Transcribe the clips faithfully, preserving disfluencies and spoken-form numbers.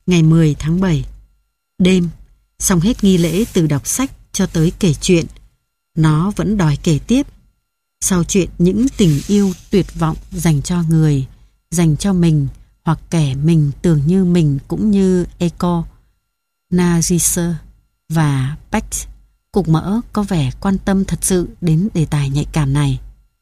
Ngày mười tháng bảy. Đêm, xong hết nghi lễ từ đọc sách cho tới kể chuyện. Nó vẫn đòi kể tiếp. Sau chuyện những tình yêu tuyệt vọng dành cho người, dành cho mình hoặc kẻ mình tưởng như mình cũng như Eco, Narcisse và Peck, cục mỡ có vẻ quan tâm thật sự đến đề tài nhạy cảm này.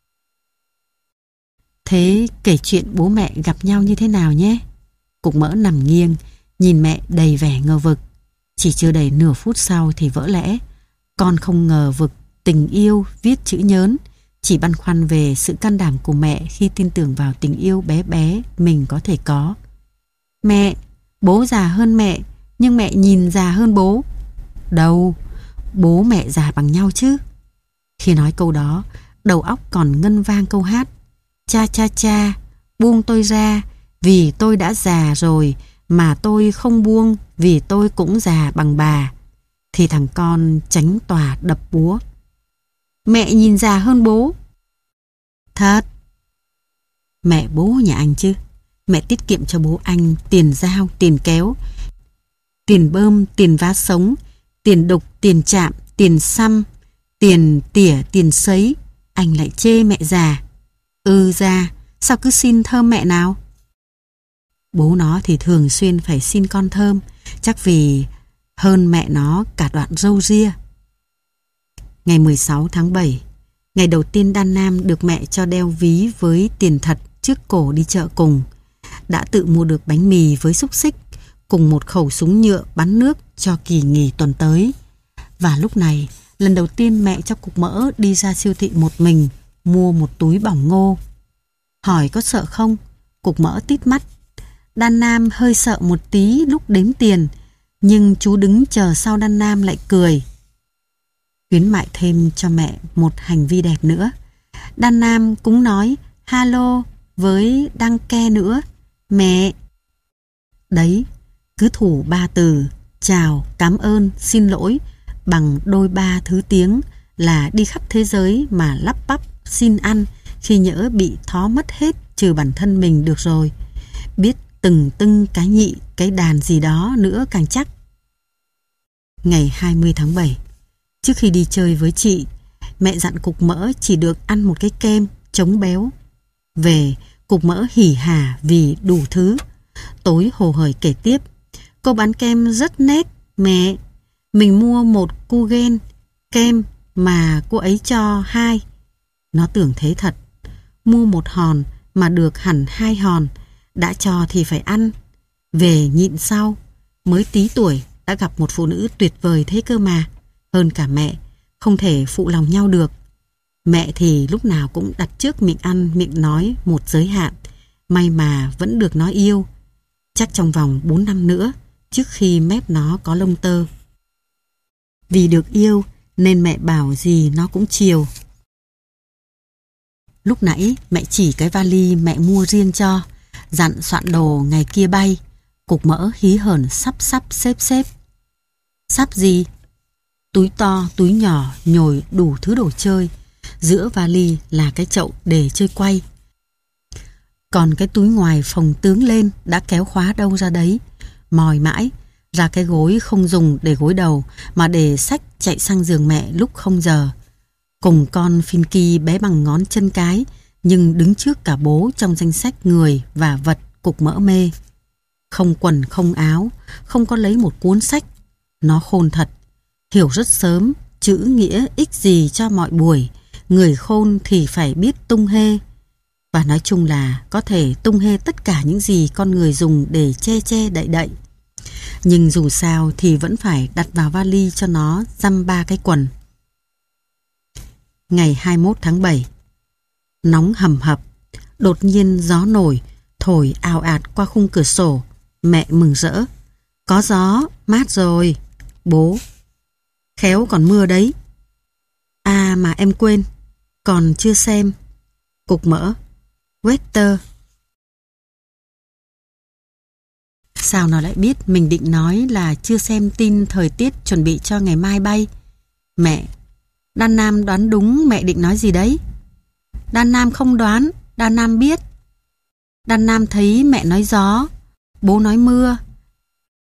Thế kể chuyện bố mẹ gặp nhau như thế nào nhé? Cục mỡ nằm nghiêng, nhìn mẹ đầy vẻ ngờ vực. Chỉ chưa đầy nửa phút sau thì vỡ lẽ. Con không ngờ vực tình yêu viết chữ nhớn, chỉ băn khoăn về sự can đảm của mẹ khi tin tưởng vào tình yêu bé bé mình có thể có. Mẹ, bố già hơn mẹ, nhưng mẹ nhìn già hơn bố. Đâu, bố mẹ già bằng nhau chứ. Khi nói câu đó, đầu óc còn ngân vang câu hát cha cha cha, buông tôi ra, vì tôi đã già rồi, mà tôi không buông vì tôi cũng già bằng bà. Thì thằng con tránh tòa đập búa. Mẹ nhìn già hơn bố. Thật. Mẹ bố nhà anh chứ. Mẹ tiết kiệm cho bố anh tiền dao, tiền kéo, tiền bơm, tiền vá sống, tiền đục, tiền chạm, tiền xăm, tiền tỉa, tiền sấy. Anh lại chê mẹ già. Ừ già, sao cứ xin thơm mẹ nào? Bố nó thì thường xuyên phải xin con thơm, chắc vì hơn mẹ nó cả đoạn râu ria. Ngày mười sáu tháng bảy, ngày đầu tiên Đan Nam được mẹ cho đeo ví với tiền thật trước cổ đi chợ cùng. Đã tự mua được bánh mì với xúc xích, cùng một khẩu súng nhựa bắn nước cho kỳ nghỉ tuần tới. Và lúc này, lần đầu tiên mẹ cho cục mỡ đi ra siêu thị một mình, mua một túi bỏng ngô. Hỏi có sợ không? Cục mỡ tít mắt. Đan Nam hơi sợ một tí lúc đếm tiền, nhưng chú đứng chờ sau Đan Nam lại cười. Khuyến mại thêm cho mẹ một hành vi đẹp nữa. Đan Nam cũng nói hello với Đăng Ke nữa. Mẹ. Đấy, cứ thủ ba từ chào, cảm ơn, xin lỗi bằng đôi ba thứ tiếng là đi khắp thế giới mà lắp bắp xin ăn khi nhỡ bị thó mất hết trừ bản thân mình được rồi. Biết từng tưng cái nhị, cái đàn gì đó nữa càng chắc. Ngày hai mươi tháng bảy, trước khi đi chơi với chị, mẹ dặn cục mỡ chỉ được ăn một cái kem chống béo. Về, cục mỡ hỉ hả vì đủ thứ. Tối hồ hởi kể tiếp. Cô bán kem rất nét, mẹ. Mình mua một cu gen kem mà cô ấy cho hai. Nó tưởng thế thật. Mua một hòn mà được hẳn hai hòn. Đã cho thì phải ăn. Về nhịn sau. Mới tí tuổi đã gặp một phụ nữ tuyệt vời thế cơ mà. Hơn cả mẹ. Không thể phụ lòng nhau được. Mẹ thì lúc nào cũng đặt trước miệng ăn miệng nói một giới hạn. May mà vẫn được nói yêu. Chắc trong vòng bốn năm nữa, trước khi mép nó có lông tơ. Vì được yêu nên mẹ bảo gì nó cũng chiều. Lúc nãy mẹ chỉ cái vali mẹ mua riêng cho, dặn soạn đồ ngày kia bay. Cục mỡ hí hởn sắp sắp xếp xếp. Sắp gì? Túi to, túi nhỏ, nhồi đủ thứ đồ chơi. Giữa vali là cái chậu để chơi quay. Còn cái túi ngoài phồng tướng lên đã kéo khóa đâu ra đấy. Mòi mãi, ra cái gối không dùng để gối đầu mà để xách chạy sang giường mẹ lúc không giờ. Cùng con Finky bé bằng ngón chân cái, nhưng đứng trước cả bố trong danh sách người và vật cục mỡ mê. Không quần không áo, không có lấy một cuốn sách. Nó khôn thật, hiểu rất sớm chữ nghĩa ích gì cho mọi buổi. Người khôn thì phải biết tung hê. Và nói chung là có thể tung hê tất cả những gì con người dùng để che che đậy đậy. Nhưng dù sao thì vẫn phải đặt vào vali cho nó dăm ba cái quần. Ngày hai mươi mốt tháng bảy. Nóng hầm hập. Đột nhiên gió nổi, thổi ào ạt qua khung cửa sổ. Mẹ mừng rỡ. Có gió, mát rồi. Bố. Khéo còn mưa đấy. À mà em quên, còn chưa xem. Cục mỡ. Weather. Sao nó lại biết mình định nói là chưa xem tin thời tiết chuẩn bị cho ngày mai bay? Mẹ. Đan Nam đoán đúng mẹ định nói gì đấy? Đan Nam không đoán, Đan Nam biết. Đan Nam thấy mẹ nói gió, bố nói mưa.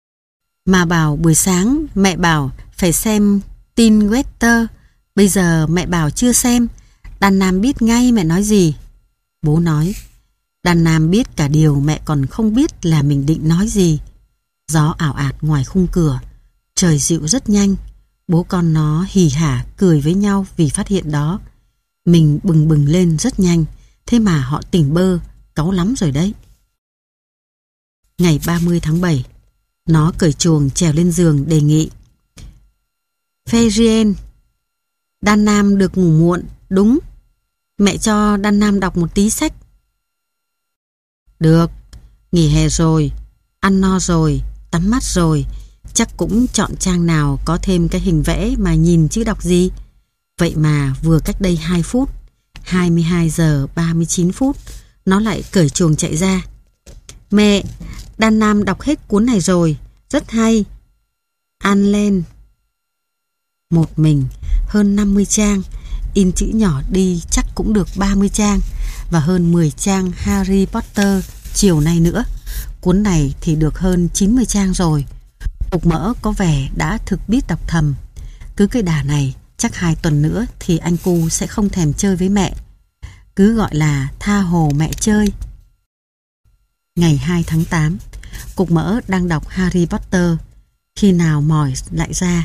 Mà bảo buổi sáng mẹ bảo phải xem tin Wetter. Bây giờ mẹ bảo chưa xem. Đàn Nam biết ngay mẹ nói gì. Bố nói. Đàn Nam biết cả điều mẹ còn không biết là mình định nói gì. Gió ảo ạt ngoài khung cửa. Trời dịu rất nhanh. Bố con nó hì hả cười với nhau vì phát hiện đó. Mình bừng bừng lên rất nhanh. Thế mà họ tỉnh bơ, cáu lắm rồi đấy. Ngày ba mươi tháng bảy, nó cởi chuồng trèo lên giường đề nghị. Ferien, Đan Nam được ngủ muộn, đúng. Mẹ cho Đan Nam đọc một tí sách. Được, nghỉ hè rồi, ăn no rồi, tắm mắt rồi, chắc cũng chọn trang nào có thêm cái hình vẽ mà nhìn chứ đọc gì. Vậy mà vừa cách đây hai phút, hai mươi hai giờ ba mươi chín phút, nó lại cởi chuồng chạy ra. Mẹ, Đan Nam đọc hết cuốn này rồi, rất hay. Ăn lên. Một mình, hơn năm mươi trang, in chữ nhỏ đi chắc cũng được ba mươi trang, và hơn mười trang Harry Potter chiều nay nữa. Cuốn này thì được hơn chín mươi trang rồi. Cục Mỡ có vẻ đã thực biết đọc thầm. Cứ cái đà này, chắc hai tuần nữa thì anh cu sẽ không thèm chơi với mẹ. Cứ gọi là tha hồ mẹ chơi. Ngày hai tháng tám, Cục Mỡ đang đọc Harry Potter. Khi nào mỏi lại ra.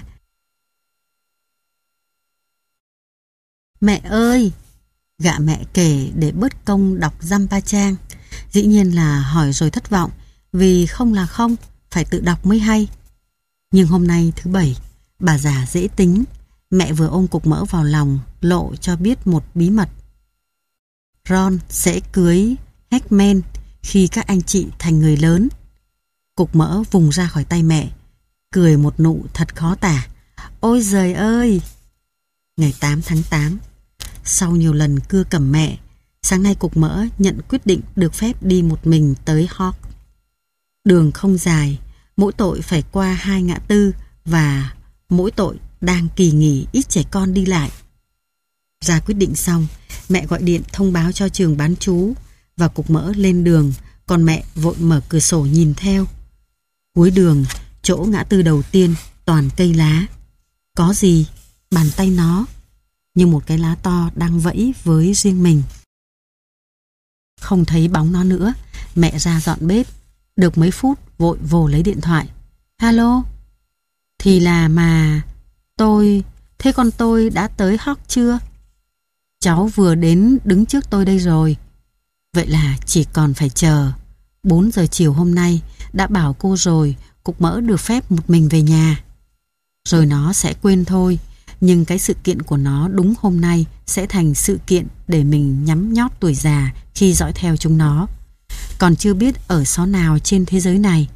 Mẹ ơi! Gạ mẹ kể để bớt công đọc dăm ba trang. Dĩ nhiên là hỏi rồi thất vọng, vì không là không, phải tự đọc mới hay. Nhưng hôm nay thứ bảy, bà già dễ tính. Mẹ vừa ôm Cục Mỡ vào lòng, lộ cho biết một bí mật. Ron sẽ cưới Hermione khi các anh chị thành người lớn. Cục Mỡ vùng ra khỏi tay mẹ, cười một nụ thật khó tả. Ôi giời ơi! Ngày tám tháng tám, sau nhiều lần cưa cẩm mẹ, sáng nay Cục Mỡ nhận quyết định được phép đi một mình tới Hogwarts. Đường không dài, mỗi tội phải qua hai ngã tư và mỗi tội đang kỳ nghỉ ít trẻ con đi lại. Ra quyết định xong, mẹ gọi điện thông báo cho trường bán trú và Cục Mỡ lên đường, còn mẹ vội mở cửa sổ nhìn theo. Cuối đường, chỗ ngã tư đầu tiên toàn cây lá. Có gì? Bàn tay nó, như một cái lá to đang vẫy với riêng mình. Không thấy bóng nó nữa, mẹ ra dọn bếp. Được mấy phút vội vồ lấy điện thoại. Alo? Thì là mà... Tôi... Thế con tôi đã tới Hogwarts chưa? Cháu vừa đến đứng trước tôi đây rồi. Vậy là chỉ còn phải chờ. bốn giờ chiều hôm nay đã bảo cô rồi, Cục Mỡ được phép một mình về nhà. Rồi nó sẽ quên thôi. Nhưng cái sự kiện của nó đúng hôm nay sẽ thành sự kiện để mình nhắm nhót tuổi già khi dõi theo chúng nó. Còn chưa biết ở xó nào trên thế giới này.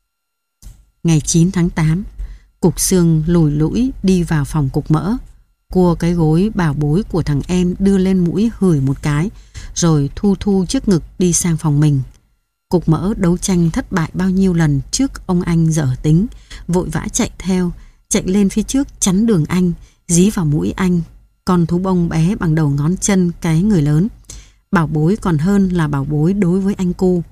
Ngày chín tháng tám, Cục Xương lùi lũi đi vào phòng Cục Mỡ, cua cái gối bảo bối của thằng em đưa lên mũi hửi một cái, rồi thu thu trước ngực đi sang phòng mình. Cục Mỡ đấu tranh thất bại bao nhiêu lần trước ông anh dở tính, vội vã chạy theo, chạy lên phía trước chắn đường anh, dí vào mũi anh, con thú bông bé bằng đầu ngón chân cái người lớn. Bảo bối còn hơn là bảo bối đối với anh cu.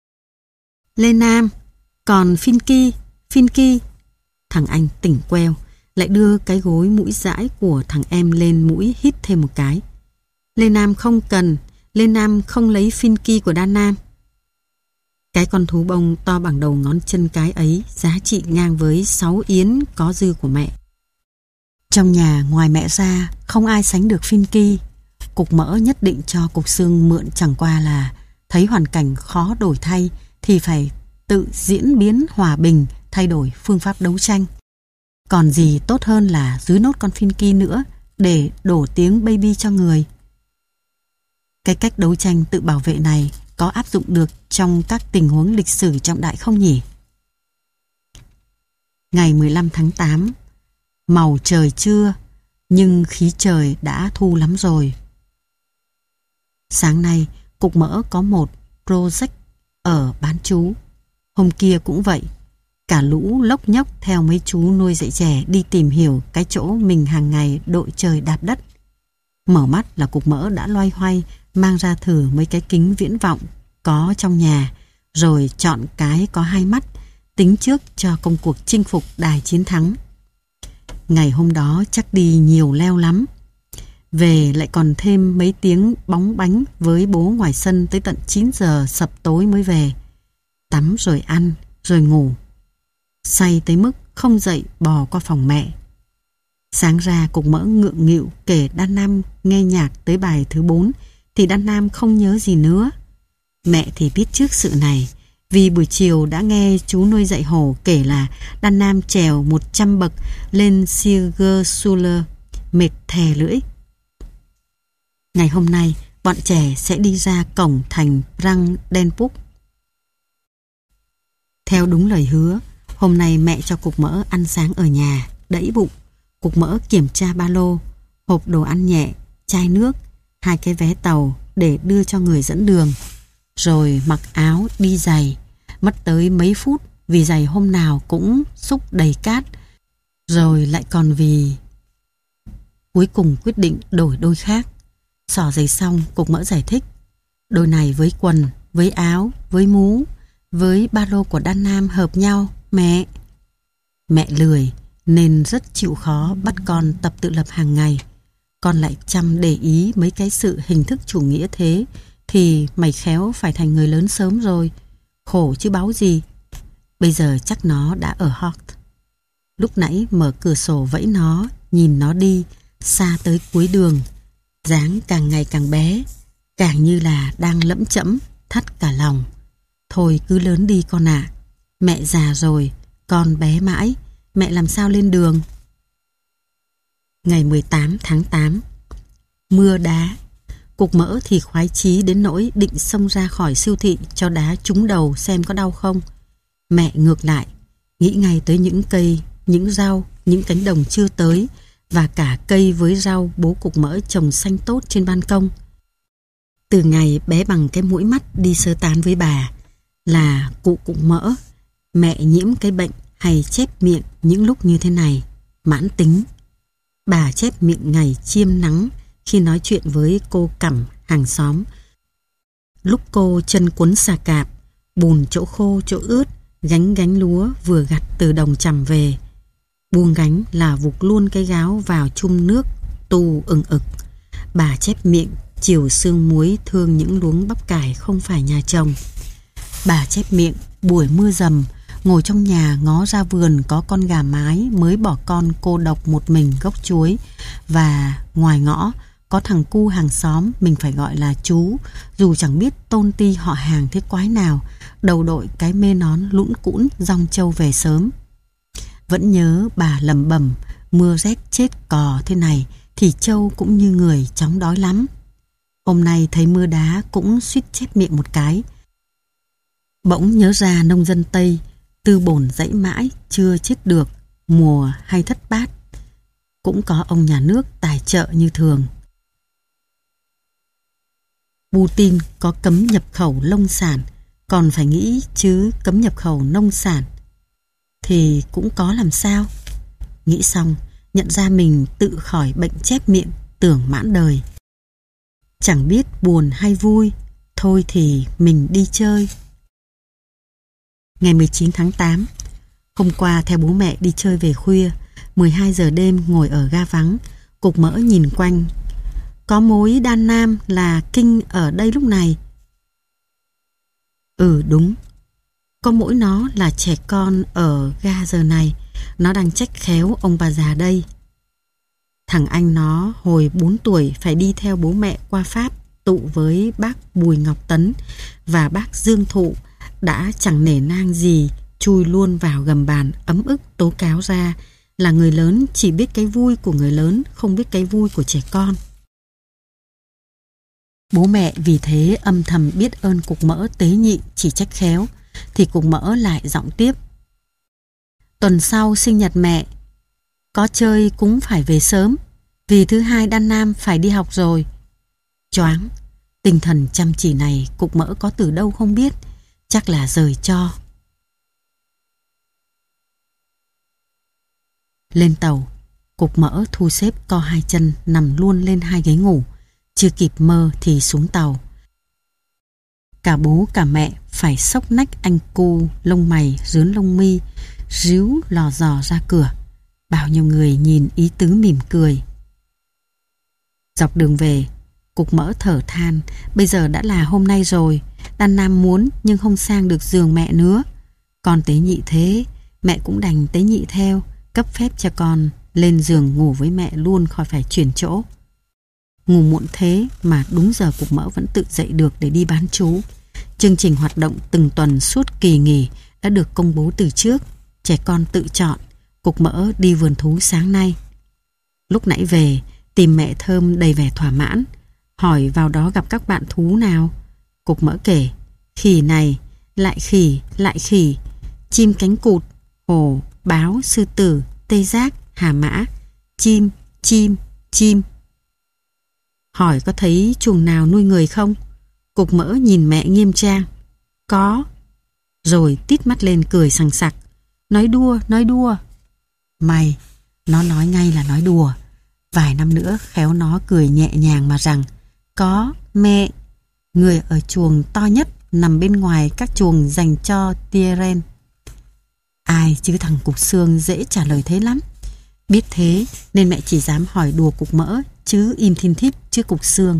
Lê Nam, còn Finky, Finky. Thằng anh tỉnh queo, lại đưa cái gối mũi dãi của thằng em lên mũi hít thêm một cái. Lê Nam không cần, Lê Nam không lấy Finky của Đan Nam. Cái con thú bông to bằng đầu ngón chân cái ấy giá trị ngang với sáu yến có dư của mẹ. Trong nhà ngoài mẹ ra không ai sánh được Finky. Cục Mỡ nhất định cho Cục Xương mượn, chẳng qua là thấy hoàn cảnh khó đổi thay thì phải tự diễn biến hòa bình, thay đổi phương pháp đấu tranh. Còn gì tốt hơn là giữ nốt con Finky nữa để đổ tiếng baby cho người. Cái cách đấu tranh tự bảo vệ này có áp dụng được trong các tình huống lịch sử trọng đại không nhỉ? Ngày mười lăm tháng tám, màu trời chưa, nhưng khí trời đã thu lắm rồi. Sáng nay, Cục Mỡ có một project ở bán trú. Hôm kia cũng vậy. Cả lũ lốc nhốc theo mấy chú nuôi dạy trẻ đi tìm hiểu cái chỗ mình hàng ngày đội trời đạp đất. Mở mắt là Cục Mỡ đã loay hoay mang ra thử mấy cái kính viễn vọng có trong nhà, rồi chọn cái có hai mắt, tính trước cho công cuộc chinh phục đài chiến thắng. Ngày hôm đó chắc đi nhiều leo lắm. Về lại còn thêm mấy tiếng bóng bánh với bố ngoài sân tới tận chín giờ sập tối mới về. Tắm rồi ăn, rồi ngủ. Say tới mức không dậy bò qua phòng mẹ. Sáng ra Cục Mỡ ngượng nghịu kể Đan Nam nghe nhạc tới bài thứ bốn thì Đan Nam không nhớ gì nữa. Mẹ thì biết trước sự này, vì buổi chiều đã nghe chú nuôi dạy hổ kể là Đan Nam trèo một trăm bậc lên Siegersäule, mệt thè lưỡi. Ngày hôm nay, bọn trẻ sẽ đi ra cổng thành Brandenburg. Theo đúng lời hứa, hôm nay mẹ cho Cục Mỡ ăn sáng ở nhà, đẫy bụng. Cục Mỡ kiểm tra ba lô, hộp đồ ăn nhẹ, chai nước, hai cái vé tàu để đưa cho người dẫn đường. Rồi mặc áo đi giày, mất tới mấy phút vì giày hôm nào cũng xúc đầy cát. Rồi lại còn vì... Cuối cùng quyết định đổi đôi khác. Xỏ giày xong, Cục Mỡ giải thích. Đôi này với quần, với áo, với mũ, với ba lô của Đan Nam hợp nhau, mẹ. Mẹ lười nên rất chịu khó bắt con tập tự lập hàng ngày. Con lại chăm để ý mấy cái sự hình thức chủ nghĩa thế thì mày khéo phải thành người lớn sớm rồi. Khổ chứ báu gì. Bây giờ chắc nó đã ở Hort. Lúc nãy mở cửa sổ vẫy nó, nhìn nó đi xa tới cuối đường. Dáng càng ngày càng bé, càng như là đang lẫm chẫm, thắt cả lòng. Thôi cứ lớn đi con ạ. Mẹ già rồi, con bé mãi, mẹ làm sao lên đường. Ngày mười tám tháng tám, mưa đá. Cục Mỡ thì khoái chí đến nỗi định xông ra khỏi siêu thị cho đá trúng đầu xem có đau không. Mẹ ngược lại, nghĩ ngay tới những cây, những rau, những cánh đồng chưa tới và cả cây với rau bố Cục Mỡ trồng xanh tốt trên ban công. Từ ngày bé bằng cái mũi mắt đi sơ tán với bà là cụ Cục Mỡ, mẹ nhiễm cái bệnh hay chép miệng những lúc như thế này, mãn tính. Bà chép miệng ngày chiêm nắng khi nói chuyện với cô Cẩm hàng xóm. Lúc cô chân cuốn xà cạp, bùn chỗ khô chỗ ướt, gánh gánh lúa vừa gặt từ đồng chằm về. Buông gánh là vụt luôn cái gáo vào chum nước tu ừng ực. Bà chép miệng chiều sương muối thương những luống bắp cải không phải nhà chồng. Bà chép miệng buổi mưa rầm, ngồi trong nhà ngó ra vườn có con gà mái mới bỏ con cô độc một mình gốc chuối, và ngoài ngõ có thằng cu hàng xóm mình phải gọi là chú, dù chẳng biết tôn ti họ hàng thế quái nào, đầu đội cái mê nón lũn cũn dong trâu về sớm. Vẫn nhớ bà lẩm bẩm mưa rét chết cò thế này thì trâu cũng như người chóng đói lắm. Hôm nay thấy mưa đá cũng suýt chép miệng một cái. Bỗng nhớ ra nông dân Tây tư bổn dãy mãi chưa chết được, mùa hay thất bát cũng có ông nhà nước tài trợ như thường. Putin có cấm nhập khẩu nông sản, còn phải nghĩ chứ cấm nhập khẩu nông sản thì cũng có làm sao. Nghĩ xong, nhận ra mình tự khỏi bệnh chép miệng, tưởng mãn đời. Chẳng biết buồn hay vui, thôi thì mình đi chơi. Ngày mười chín tháng tám, hôm qua theo bố mẹ đi chơi về khuya, mười hai giờ đêm ngồi ở ga vắng, Cục Mỡ nhìn quanh. Có mối Đan Nam là kinh ở đây lúc này. Ừ đúng, có mỗi nó là trẻ con ở ga giờ này, nó đang trách khéo ông bà già đây. Thằng anh nó hồi bốn tuổi phải đi theo bố mẹ qua Pháp tụ với bác Bùi Ngọc Tấn và bác Dương Thụ, đã chẳng nể nang gì chui luôn vào gầm bàn ấm ức tố cáo ra là người lớn chỉ biết cái vui của người lớn, không biết cái vui của trẻ con. Bố mẹ vì thế âm thầm biết ơn Cục Mỡ tế nhị chỉ trách khéo, thì Cục Mỡ lại giọng tiếp. Tuần sau sinh nhật mẹ, có chơi cũng phải về sớm, vì thứ hai Đan Nam phải đi học rồi. Choáng, tinh thần chăm chỉ này Cục Mỡ có từ đâu không biết, chắc là rời cho. Lên tàu, Cục Mỡ thu xếp co hai chân nằm luôn lên hai ghế ngủ, chưa kịp mơ thì xuống tàu. Cả bố cả mẹ phải xốc nách anh cu lông mày rướn lông mi, ríu lò dò ra cửa. Bao nhiêu người nhìn ý tứ mỉm cười. Dọc đường về, Cục Mỡ thở than, bây giờ đã là hôm nay rồi, Đan Nam muốn nhưng không sang được giường mẹ nữa. Con tế nhị thế, mẹ cũng đành tế nhị theo, cấp phép cho con lên giường ngủ với mẹ luôn, khỏi phải chuyển chỗ. Ngủ muộn thế mà đúng giờ Cục Mỡ vẫn tự dậy được để đi bán trú. Chương trình hoạt động từng tuần suốt kỳ nghỉ đã được công bố từ trước, trẻ con tự chọn. Cục Mỡ đi vườn thú sáng nay. Lúc nãy về, tìm mẹ Thơm đầy vẻ thỏa mãn, hỏi vào đó gặp các bạn thú nào. Cục Mỡ kể, khỉ này, lại khỉ, lại khỉ, chim cánh cụt, hổ, báo, sư tử, tê giác, hà mã, chim, chim, chim. Hỏi có thấy chuồng nào nuôi người không? Cục Mỡ nhìn mẹ nghiêm trang. Có. Rồi tít mắt lên cười sằng sặc. Nói đùa, nói đùa. Mày, nó nói ngay là nói đùa. Vài năm nữa khéo nó cười nhẹ nhàng mà rằng, có, mẹ. Người ở chuồng to nhất nằm bên ngoài các chuồng dành cho Tieren. Ai chứ thằng Cục Xương dễ trả lời thế lắm. Biết thế nên mẹ chỉ dám hỏi đùa Cục Mỡ, chứ im thin thít trước Cục Xương.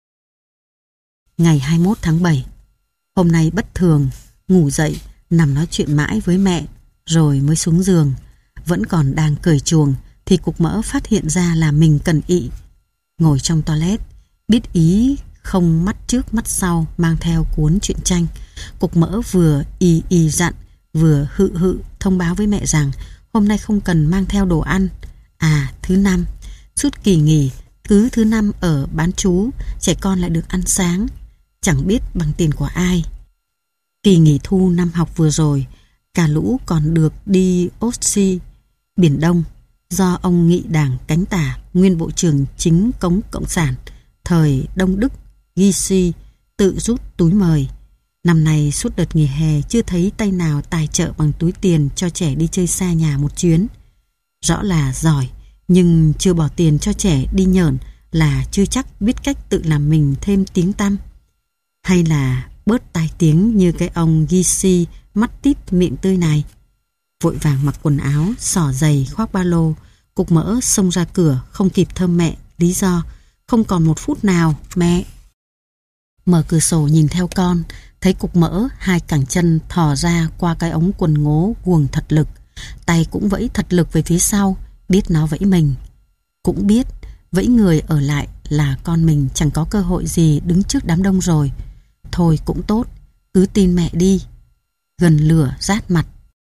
Ngày hai mươi mốt tháng bảy, hôm nay bất thường, ngủ dậy, nằm nói chuyện mãi với mẹ, rồi mới xuống giường. Vẫn còn đang cởi chuồng thì Cục Mỡ phát hiện ra là mình cần ị. Ngồi trong toilet, biết ý không mắt trước mắt sau mang theo cuốn truyện tranh. Cục Mỡ vừa y y dặn, vừa hự hự thông báo với mẹ rằng hôm nay không cần mang theo đồ ăn. À, thứ năm, suốt kỳ nghỉ, cứ thứ năm ở bán trú, trẻ con lại được ăn sáng, chẳng biết bằng tiền của ai. Kỳ nghỉ thu năm học vừa rồi, cả lũ còn được đi Ossi, Biển Đông, do ông Nghị Đảng Cánh Tả, nguyên bộ trưởng chính Cống Cộng sản, thời Đông Đức, Gysi, tự rút túi mời. Năm nay suốt đợt nghỉ hè chưa thấy tay nào tài trợ bằng túi tiền cho trẻ đi chơi xa nhà một chuyến. Rõ là giỏi, nhưng chưa bỏ tiền cho trẻ đi nhởn là chưa chắc biết cách tự làm mình thêm tiếng tăm. Hay là bớt tai tiếng như cái ông Gysi mắt tít miệng tươi này. Vội vàng mặc quần áo, xỏ giày, khoác ba lô, Cục Mỡ xông ra cửa không kịp thơm mẹ, lý do không còn một phút nào, mẹ. Mở cửa sổ nhìn theo con, thấy Cục Mỡ hai cẳng chân thò ra qua cái ống quần ngố guồng thật lực, tay cũng vẫy thật lực về phía sau, biết nó vẫy mình. Cũng biết vẫy người ở lại là con mình chẳng có cơ hội gì đứng trước đám đông rồi. Thôi cũng tốt, cứ tin mẹ đi. Gần lửa rát mặt.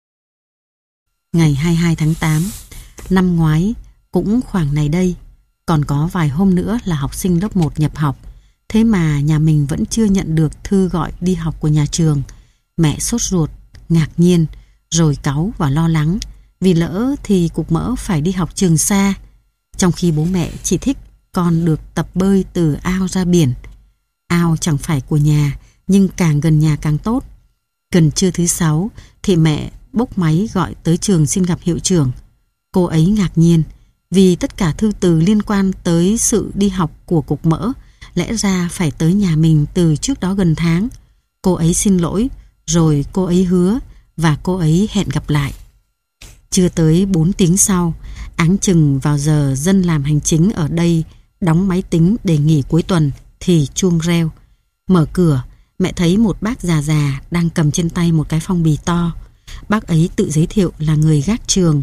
Ngày hai mươi hai tháng tám, năm ngoái cũng khoảng này đây, còn có vài hôm nữa là học sinh lớp một nhập học. Thế mà nhà mình vẫn chưa nhận được thư gọi đi học của nhà trường. Mẹ sốt ruột, ngạc nhiên, rồi cáu và lo lắng, vì lỡ thì Cục Mỡ phải đi học trường xa. Trong khi bố mẹ chỉ thích con được tập bơi từ ao ra biển. Ao chẳng phải của nhà, nhưng càng gần nhà càng tốt. Gần trưa thứ sáu thì mẹ bốc máy gọi tới trường xin gặp hiệu trưởng. Cô ấy ngạc nhiên, vì tất cả thư từ liên quan tới sự đi học của Cục Mỡ lẽ ra phải tới nhà mình từ trước đó gần tháng. Cô ấy xin lỗi, rồi cô ấy hứa, và cô ấy hẹn gặp lại. Chưa tới bốn tiếng sau, áng chừng vào giờ dân làm hành chính ở đây đóng máy tính để nghỉ cuối tuần, thì chuông reo. Mở cửa, mẹ thấy một bác già già đang cầm trên tay một cái phong bì to. Bác ấy tự giới thiệu là người gác trường,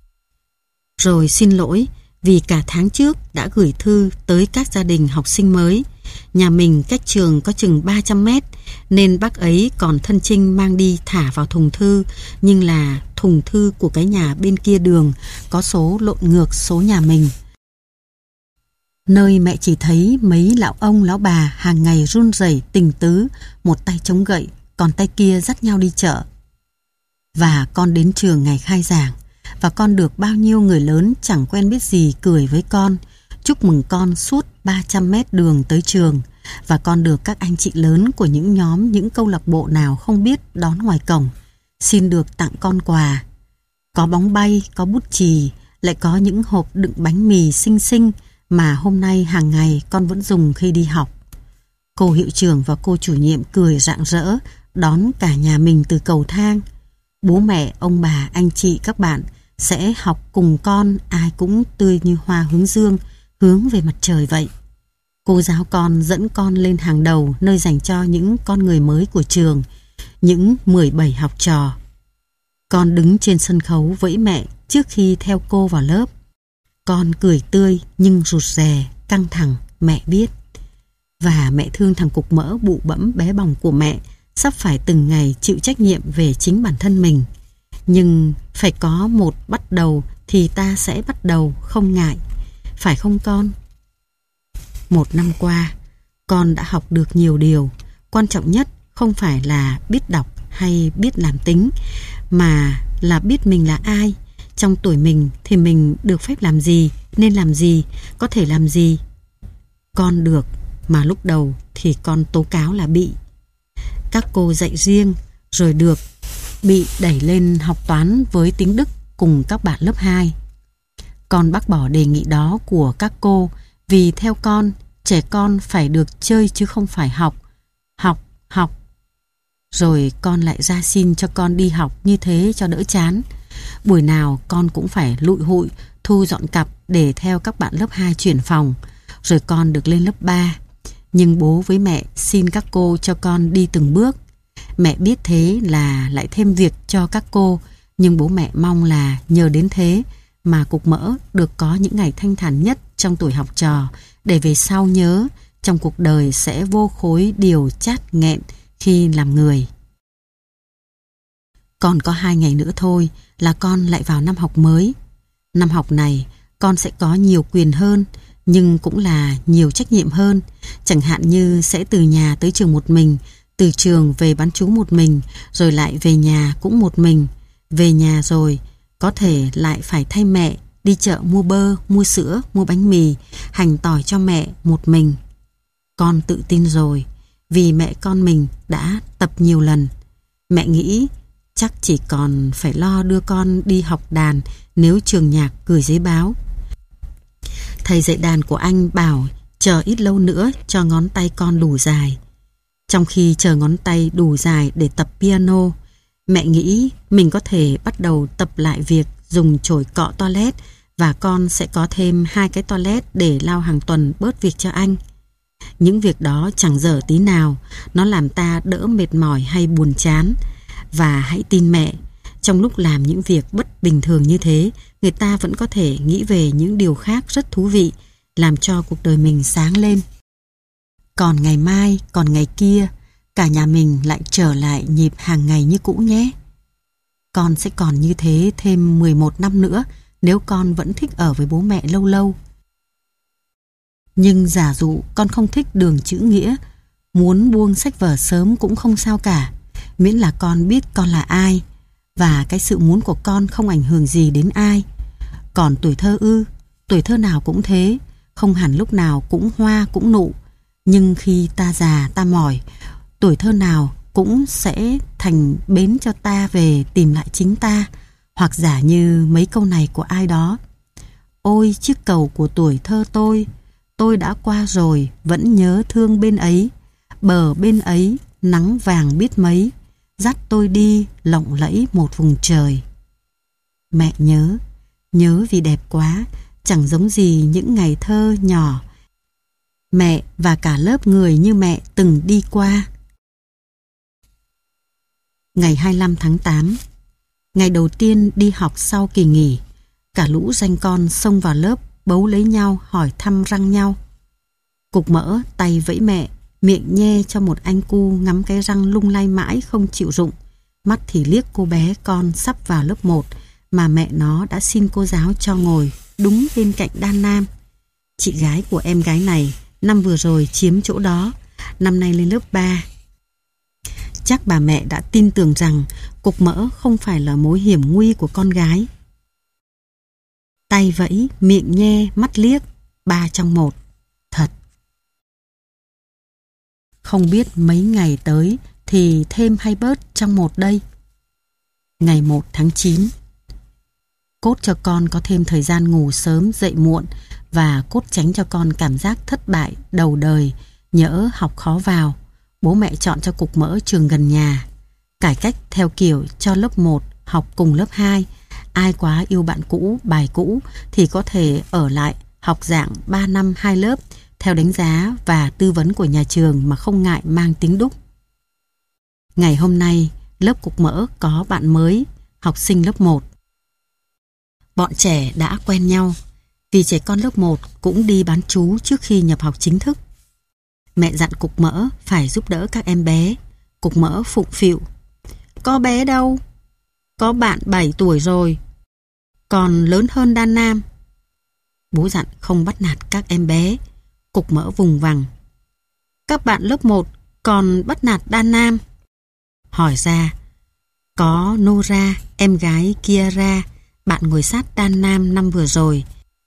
rồi xin lỗi vì cả tháng trước đã gửi thư tới các gia đình học sinh mới. Nhà mình cách trường có chừng ba trăm mét, nên bác ấy còn thân chinh mang đi thả vào thùng thư, nhưng là thùng thư của cái nhà bên kia đường, có số lộn ngược số nhà mình. Nơi mẹ chỉ thấy mấy lão ông lão bà hàng ngày run rẩy tình tứ, một tay chống gậy, còn tay kia dắt nhau đi chợ. Và con đến trường ngày khai giảng, và con được bao nhiêu người lớn chẳng quen biết gì cười với con, chúc mừng con suốt ba trăm mét đường tới trường, và con được các anh chị lớn của những nhóm, những câu lạc bộ nào không biết đón ngoài cổng, xin được tặng con quà. Có bóng bay, có bút chì, lại có những hộp đựng bánh mì xinh xinh mà hôm nay hàng ngày con vẫn dùng khi đi học. Cô hiệu trưởng và cô chủ nhiệm cười rạng rỡ đón cả nhà mình từ cầu thang. Bố mẹ, ông bà, anh chị, các bạn sẽ học cùng con, ai cũng tươi như hoa hướng dương, hướng về mặt trời vậy. Cô giáo con dẫn con lên hàng đầu nơi dành cho những con người mới của trường, những mười bảy học trò. Con đứng trên sân khấu với mẹ trước khi theo cô vào lớp. Con cười tươi nhưng rụt rè, căng thẳng, mẹ biết. Và mẹ thương thằng cục mỡ bụ bẫm bé bỏng của mẹ, sắp phải từng ngày chịu trách nhiệm về chính bản thân mình. Nhưng phải có một bắt đầu thì ta sẽ bắt đầu không ngại. Phải không con? Một năm qua, con đã học được nhiều điều. Quan trọng nhất không phải là biết đọc hay biết làm tính, mà là biết mình là ai. Trong tuổi mình thì mình được phép làm gì, nên làm gì, có thể làm gì. Con được, mà lúc đầu thì con tố cáo là bị. Các cô dạy riêng, rồi được, bị đẩy lên học toán với tiếng Đức cùng các bạn lớp hai. Con bác bỏ đề nghị đó của các cô vì theo con, trẻ con phải được chơi chứ không phải học. Học, học. Rồi con lại ra xin cho con đi học như thế cho đỡ chán. Buổi nào con cũng phải lụi hụi, thu dọn cặp để theo các bạn lớp hai chuyển phòng. Rồi con được lên lớp ba. Nhưng bố với mẹ xin các cô cho con đi từng bước. Mẹ biết thế là lại thêm việc cho các cô, nhưng bố mẹ mong là nhờ đến thế mà cục mỡ được có những ngày thanh thản nhất trong tuổi học trò, để về sau nhớ trong cuộc đời sẽ vô khối điều chát nghẹn khi làm người. Còn có hai ngày nữa thôi là con lại vào năm học mới. Năm học này con sẽ có nhiều quyền hơn, nhưng cũng là nhiều trách nhiệm hơn. Chẳng hạn như sẽ từ nhà tới trường một mình, từ trường về bán trú một mình, rồi lại về nhà cũng một mình. Về nhà rồi có thể lại phải thay mẹ đi chợ mua bơ, mua sữa, mua bánh mì, hành tỏi cho mẹ một mình. Con tự tin rồi, vì mẹ con mình đã tập nhiều lần. Mẹ nghĩ chắc chỉ còn phải lo đưa con đi học đàn nếu trường nhạc gửi giấy báo. Thầy dạy đàn của anh bảo chờ ít lâu nữa cho ngón tay con đủ dài. Trong khi chờ ngón tay đủ dài để tập piano, mẹ nghĩ mình có thể bắt đầu tập lại việc dùng chổi cọ toilet, và con sẽ có thêm hai cái toilet để lau hàng tuần bớt việc cho anh. Những việc đó chẳng dở tí nào, nó làm ta đỡ mệt mỏi hay buồn chán. Và hãy tin mẹ, trong lúc làm những việc bất bình thường như thế, người ta vẫn có thể nghĩ về những điều khác rất thú vị, làm cho cuộc đời mình sáng lên. Còn ngày mai, còn ngày kia, cả nhà mình lại trở lại nhịp hàng ngày như cũ nhé. Con sẽ còn như thế thêm mười một năm nữa nếu con vẫn thích ở với bố mẹ lâu lâu. Nhưng giả dụ con không thích đường chữ nghĩa, muốn buông sách vở sớm cũng không sao cả, miễn là con biết con là ai, và cái sự muốn của con không ảnh hưởng gì đến ai. Còn tuổi thơ ư, tuổi thơ nào cũng thế, không hẳn lúc nào cũng hoa cũng nụ. Nhưng khi ta già ta mỏi, tuổi thơ nào cũng sẽ thành bến cho ta về tìm lại chính ta. Hoặc giả như mấy câu này của ai đó: ôi chiếc cầu của tuổi thơ tôi, tôi đã qua rồi vẫn nhớ thương bên ấy, bờ bên ấy nắng vàng biết mấy, dắt tôi đi lộng lẫy một vùng trời. Mẹ nhớ, nhớ vì đẹp quá, chẳng giống gì những ngày thơ nhỏ mẹ và cả lớp người như mẹ từng đi qua. Ngày hai mươi lăm tháng tám, ngày đầu tiên đi học sau kỳ nghỉ, cả lũ ranh con xông vào lớp bấu lấy nhau hỏi thăm răng nhau. Cục mỡ tay vẫy mẹ, miệng nhe cho một anh cu ngắm cái răng lung lay mãi không chịu rụng, mắt thì liếc cô bé con sắp vào lớp một mà mẹ nó đã xin cô giáo cho ngồi đúng bên cạnh Đan Nam. Chị gái của em gái này năm vừa rồi chiếm chỗ đó, năm nay lên lớp ba. Chắc bà mẹ đã tin tưởng rằng cục mỡ không phải là mối hiểm nguy của con gái. Tay vẫy, miệng nhe, mắt liếc, ba trong một. Thật. Không biết mấy ngày tới thì thêm hay bớt trong một đây. Ngày một tháng chín. Cốt cho con có thêm thời gian ngủ sớm dậy muộn, và cốt tránh cho con cảm giác thất bại đầu đời Nhỡ học khó vào, bố mẹ chọn cho cục mỡ trường gần nhà. Cải cách theo kiểu cho lớp một học cùng lớp hai. Ai quá yêu bạn cũ, bài cũ thì có thể ở lại học dạng ba năm hai lớp theo đánh giá và tư vấn của nhà trường mà không ngại mang tiếng đúc. Ngày hôm nay, lớp cục mỡ có bạn mới, học sinh lớp một. Bọn trẻ đã quen nhau, vì trẻ con lớp một cũng đi bán trú trước khi nhập học chính thức. Mẹ dặn cục mỡ phải giúp đỡ các em bé. Cục mỡ phụng phịu: có bé đâu, có bạn bảy tuổi rồi, còn lớn hơn Đan Nam. Bố dặn không bắt nạt các em bé. Cục mỡ vùng vằng: các bạn lớp một còn bắt nạt Đan Nam. Hỏi ra, có Nora, em gái Kiara, bạn ngồi sát Đan Nam năm vừa rồi.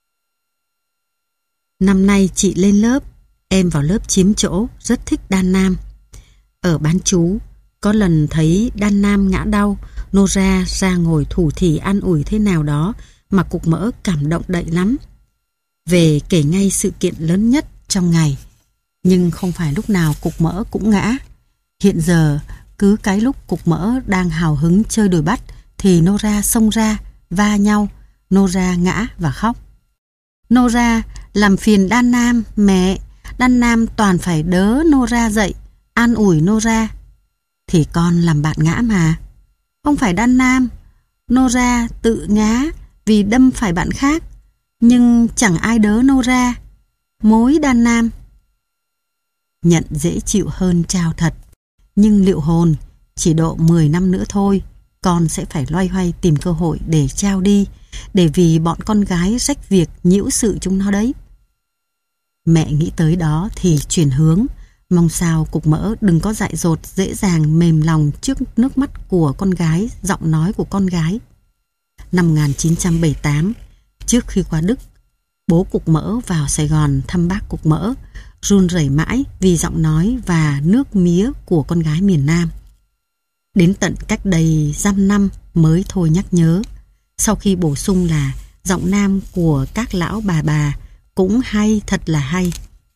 Năm nay chị lên lớp, em vào lớp chiếm chỗ, rất thích Đan Nam. Ở bán trú, có lần thấy Đan Nam ngã đau, Nora ra ngồi thủ thỉ an ủi thế nào đó mà cục mỡ cảm động đậy lắm. Về kể ngay sự kiện lớn nhất trong ngày. Nhưng không phải lúc nào cục mỡ cũng ngã. Hiện giờ, cứ cái lúc cục mỡ đang hào hứng chơi đuổi bắt thì Nora xông ra, va nhau. Nora ngã và khóc. Nora làm phiền Đan Nam, mẹ. Đan Nam toàn phải đỡ Nora dậy, an ủi Nora. Thì con làm bạn ngã mà. Không phải Đan Nam. Nora tự ngã vì đâm phải bạn khác. Nhưng chẳng ai đỡ Nora. Mối Đan Nam. Nhận dễ chịu hơn trao thật. Nhưng liệu hồn, chỉ độ mười năm nữa thôi, con sẽ phải loay hoay tìm cơ hội để trao đi, để vì bọn con gái rách việc nhiễu sự chúng nó đấy. Mẹ nghĩ tới đó thì chuyển hướng, mong sao cục mỡ đừng có dại dột dễ dàng mềm lòng trước nước mắt của con gái, giọng nói của con gái. Năm một nghìn chín trăm bảy mươi tám, trước khi qua Đức, bố cục mỡ vào Sài Gòn thăm bác cục mỡ, run rẩy mãi vì giọng nói và nước mía của con gái miền Nam. Đến tận cách đây dăm năm mới thôi nhắc nhớ. Sau khi bổ sung là giọng Nam của các lão bà bà cũng hay, thật là hay.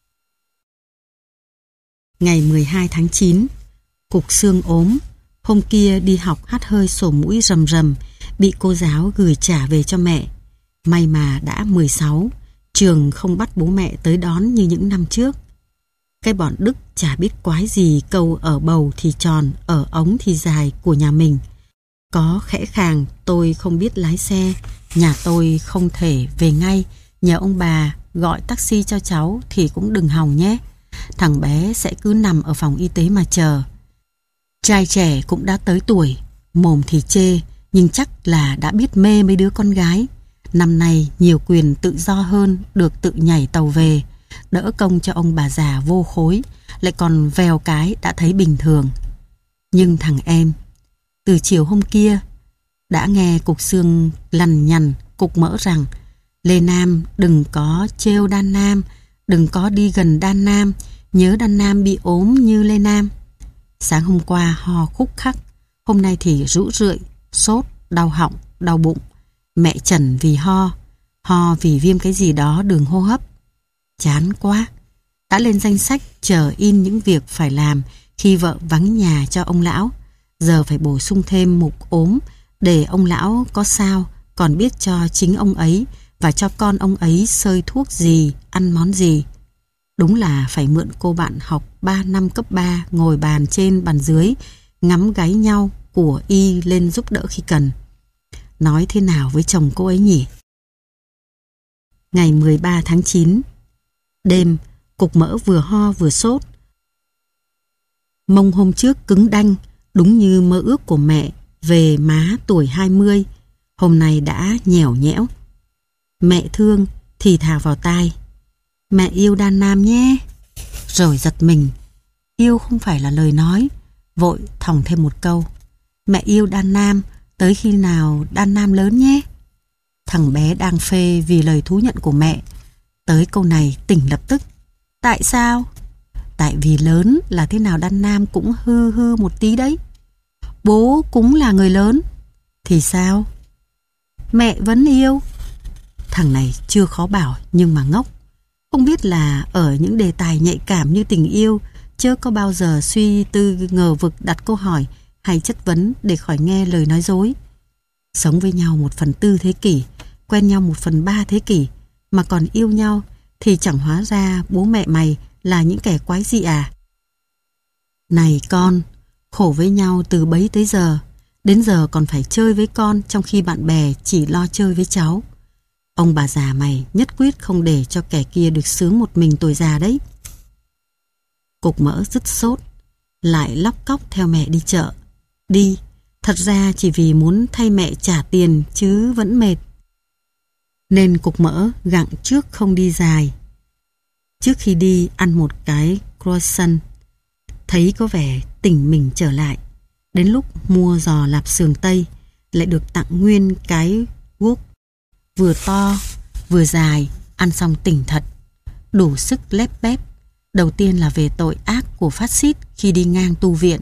Ngày mười hai tháng chín, cục xương ốm. Hôm kia đi học hắt hơi sổ mũi rầm rầm, bị cô giáo gửi trả về cho mẹ. May mà đã mười sáu, trường không bắt bố mẹ tới đón như những năm trước. Cái bọn Đức chả biết quái gì câu ở bầu thì tròn, ở ống thì dài của nhà mình. Có khẽ khàng tôi không biết lái xe, nhà tôi không thể về ngay, nhờ ông bà gọi taxi cho cháu thì cũng đừng hòng nhé. Thằng bé sẽ cứ nằm ở phòng y tế mà chờ. Trai trẻ cũng đã tới tuổi, mồm thì chê, nhưng chắc là đã biết mê mấy đứa con gái. Năm nay nhiều quyền tự do hơn, được tự nhảy tàu về, đỡ công cho ông bà già vô khối, lại còn vèo cái đã thấy bình thường. Nhưng thằng em, từ chiều hôm kia, đã nghe cục xương lằn nhằn cục mỡ rằng Lê Nam đừng có trêu Đan Nam, đừng có đi gần Đan Nam, nhớ Đan Nam bị ốm như Lê Nam. Sáng hôm qua ho khúc khắc, hôm nay thì rũ rượi, sốt, đau họng, đau bụng. Mẹ chẩn vì ho, ho vì viêm cái gì đó đường hô hấp. Chán quá. Đã lên danh sách chờ in những việc phải làm khi vợ vắng nhà cho ông lão. Giờ phải bổ sung thêm mục ốm để ông lão có sao còn biết cho chính ông ấy và cho con ông ấy xơi thuốc gì, ăn món gì. Đúng là phải mượn cô bạn học ba năm cấp ba ngồi bàn trên bàn dưới, ngắm gáy nhau của y lên giúp đỡ khi cần. Nói thế nào với chồng cô ấy nhỉ? Ngày mười ba tháng chín, đêm, cục mỡ vừa ho vừa sốt. Mông hôm trước cứng đanh, đúng như mơ ước của mẹ về má tuổi hai mươi, hôm nay đã nhẻo nhẽo. Mẹ thương thì thào vào tai: mẹ yêu Đan Nam nhé. Rồi giật mình, yêu không phải là lời nói, vội thòng thêm một câu: mẹ yêu Đan Nam tới khi nào Đan Nam lớn nhé. Thằng bé đang phê vì lời thú nhận của mẹ, tới câu này tỉnh lập tức. Tại sao? Tại vì lớn là thế nào Đan Nam cũng hư hư một tí đấy. Bố cũng là người lớn. Thì sao? Mẹ vẫn yêu. Thằng này chưa khó bảo nhưng mà ngốc. Không biết là ở những đề tài nhạy cảm như tình yêu, chớ có bao giờ suy tư ngờ vực đặt câu hỏi hay chất vấn để khỏi nghe lời nói dối. Sống với nhau một phần tư thế kỷ, quen nhau một phần ba thế kỷ, mà còn yêu nhau thì chẳng hóa ra bố mẹ mày là những kẻ quái gì à? Này con, khổ với nhau từ bấy tới giờ, đến giờ còn phải chơi với con trong khi bạn bè chỉ lo chơi với cháu. Ông bà già mày nhất quyết không để cho kẻ kia được sướng một mình tuổi già đấy. Cục Mỡ dứt sốt, lại lóc cóc theo mẹ đi chợ. Đi, thật ra chỉ vì muốn thay mẹ trả tiền chứ vẫn mệt. Nên Cục Mỡ gặng trước không đi dài. Trước khi đi ăn một cái croissant, thấy có vẻ tỉnh mình trở lại. Đến lúc mua giò lạp sườn Tây, lại được tặng nguyên cái guốc vừa to vừa dài, ăn xong tỉnh thật, đủ sức lép bép. Đầu tiên là về tội ác của phát xít khi đi ngang tu viện.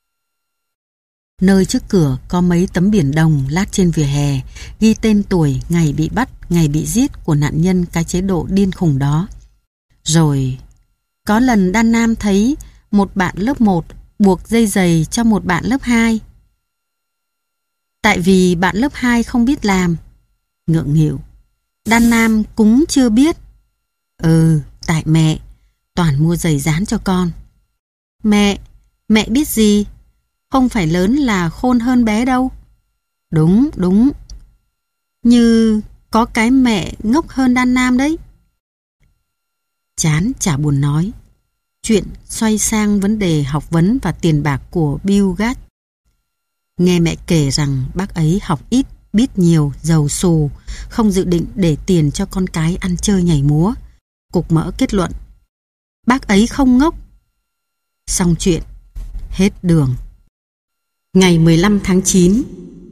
Nơi trước cửa có mấy tấm biển đồng lát trên vỉa hè, ghi tên tuổi, ngày bị bắt, ngày bị giết của nạn nhân cái chế độ điên khùng đó. Rồi, có lần Đan Nam thấy một bạn lớp một buộc dây giày cho một bạn lớp hai. Tại vì bạn lớp hai không biết làm. Ngượng nghịu. Đan Nam cũng chưa biết. Ừ, tại mẹ, toàn mua giày dán cho con. Mẹ, mẹ biết gì? Không phải lớn là khôn hơn bé đâu. Đúng, đúng. Như có cái mẹ ngốc hơn Đan Nam đấy. Chán chả buồn nói. Chuyện xoay sang vấn đề học vấn và tiền bạc của Bill Gates. Nghe mẹ kể rằng bác ấy học ít, biết nhiều, giàu xù, không dự định để tiền cho con cái ăn chơi nhảy múa. Cục Mỡ kết luận, bác ấy không ngốc. Xong chuyện, hết đường. Ngày mười lăm tháng chín,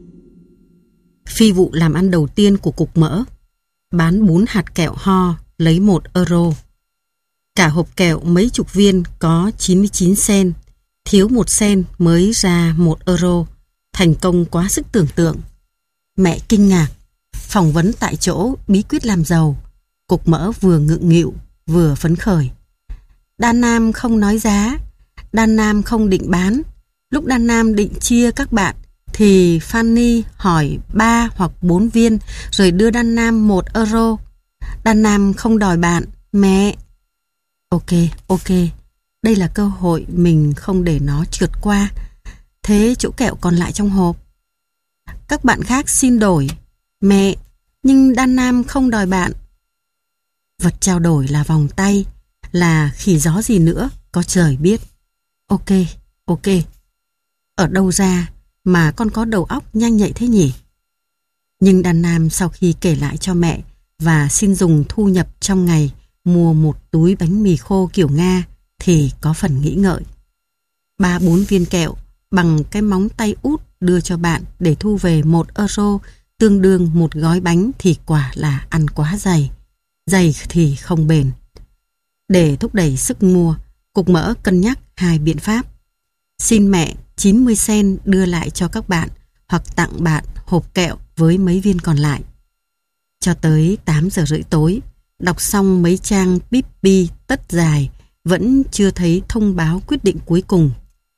phi vụ làm ăn đầu tiên của Cục Mỡ, bán bún hạt kẹo Ho lấy một euro. Cả hộp kẹo mấy chục viên có chín mươi chín sen, thiếu một sen mới ra một euro. Thành công quá sức tưởng tượng. Mẹ kinh ngạc, phỏng vấn tại chỗ bí quyết làm giàu. Cục Mỡ vừa ngượng nghịu vừa phấn khởi. Đan Nam không nói giá, Đan Nam không định bán. Lúc Đan Nam định chia các bạn thì Fanny hỏi ba hoặc bốn viên rồi đưa Đan Nam một euro. Đan Nam không đòi bạn. Mẹ. Ok, ok. Đây là cơ hội mình không để nó trượt qua. Thế chỗ kẹo còn lại trong hộp. Các bạn khác xin đổi. Mẹ, nhưng Đan Nam không đòi bạn. Vật trao đổi là vòng tay, là khỉ gió gì nữa, có trời biết. Ok, ok. Ở đâu ra mà con có đầu óc nhanh nhạy thế nhỉ? Nhưng Đan Nam sau khi kể lại cho mẹ và xin dùng thu nhập trong ngày mua một túi bánh mì khô kiểu Nga thì có phần nghĩ ngợi. Ba bốn viên kẹo bằng cái móng tay út đưa cho bạn để thu về một euro, tương đương một gói bánh thì quả là ăn quá dày. Dày thì không bền. Để thúc đẩy sức mua, Cục Mỡ cân nhắc hai biện pháp. Xin mẹ chín mươi sen đưa lại cho các bạn hoặc tặng bạn hộp kẹo với mấy viên còn lại. Cho tới tám giờ rưỡi tối, đọc xong mấy trang bíp bi tất dài, vẫn chưa thấy thông báo quyết định cuối cùng.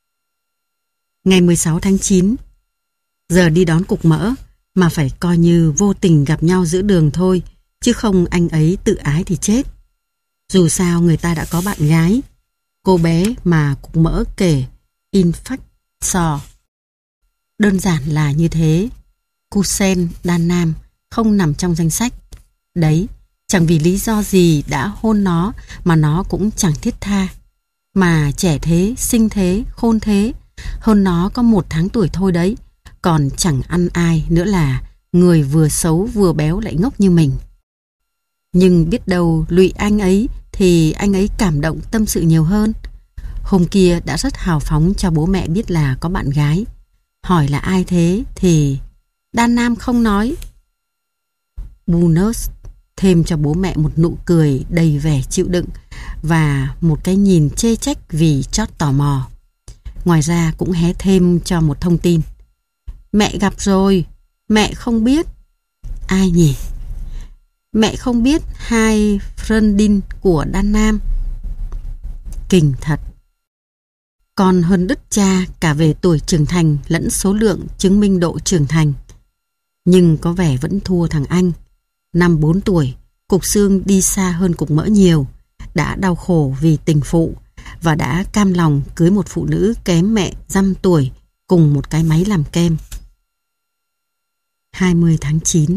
Ngày mười sáu tháng chín, giờ đi đón Cục Mỡ mà phải coi như vô tình gặp nhau giữa đường thôi, chứ không anh ấy tự ái thì chết. Dù sao người ta đã có bạn gái, cô bé mà Cục Mỡ kể Infactor. Đơn giản là như thế. Kusen Đan Nam không nằm trong danh sách. Đấy, chẳng vì lý do gì đã hôn nó mà nó cũng chẳng thiết tha. Mà trẻ thế, xinh thế, khôn thế, hơn nó có một tháng tuổi thôi đấy. Còn chẳng ăn ai nữa là người vừa xấu vừa béo lại ngốc như mình. Nhưng biết đâu lụy anh ấy thì anh ấy cảm động tâm sự nhiều hơn. Hôm kia đã rất hào phóng cho bố mẹ biết là có bạn gái. Hỏi là ai thế thì Đan Nam không nói. Bunus thêm cho bố mẹ một nụ cười đầy vẻ chịu đựng và một cái nhìn chê trách vì chót tò mò. Ngoài ra cũng hé thêm cho một thông tin. Mẹ gặp rồi, mẹ không biết. Ai nhỉ? Mẹ không biết hai Frendin của Đan Nam. Kinh thật. Con hơn đứt cha cả về tuổi trưởng thành lẫn số lượng chứng minh độ trưởng thành. Nhưng có vẻ vẫn thua thằng anh. Năm bốn tuổi, cục xương đi xa hơn cục mỡ nhiều, đã đau khổ vì tình phụ và đã cam lòng cưới một phụ nữ kém mẹ dăm tuổi cùng một cái máy làm kem. hai mươi tháng chín.